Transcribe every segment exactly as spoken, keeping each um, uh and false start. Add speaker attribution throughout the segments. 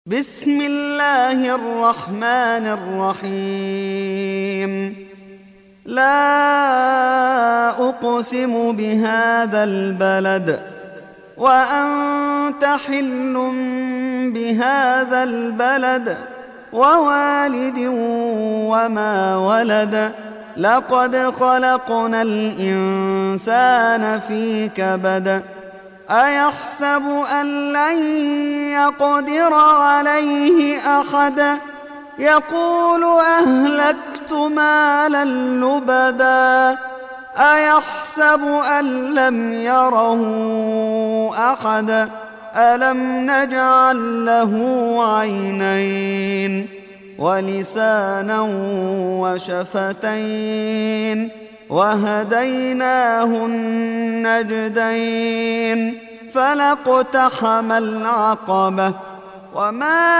Speaker 1: بسم الله الرحمن الرحيم. لا أقسم بهذا البلد وأنت حل بهذا البلد ووالد وما ولد. لقد خلقنا الإنسان في كبد. أيحسب أن لن يقدر عليه أحد. يقول أهلكت مالا لبدا. أيحسب أن لم يره أحد. ألم نجعل له عينين ولسانا وشفتين وهديناه النجدين. فلاقتحم العقبة وما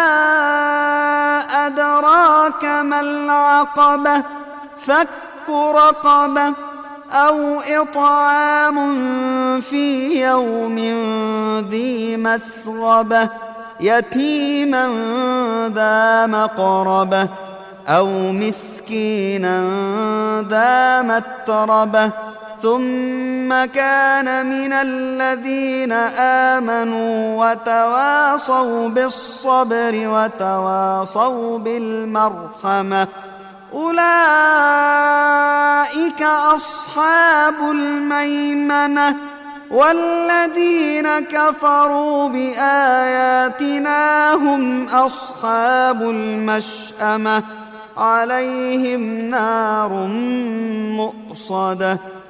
Speaker 1: أدراك ما العقبة. فك رقبة أو إطعام في يوم ذي مسغبة يتيما ذا مقربة أو مسكينا ذا متربة. ثم كان من الذين آمنوا وتواصوا بالصبر وتواصوا بالمرحمة أولئك أصحاب الميمنة. والذين كفروا بآياتنا هم أصحاب المشأمة عليهم نار مؤصدة.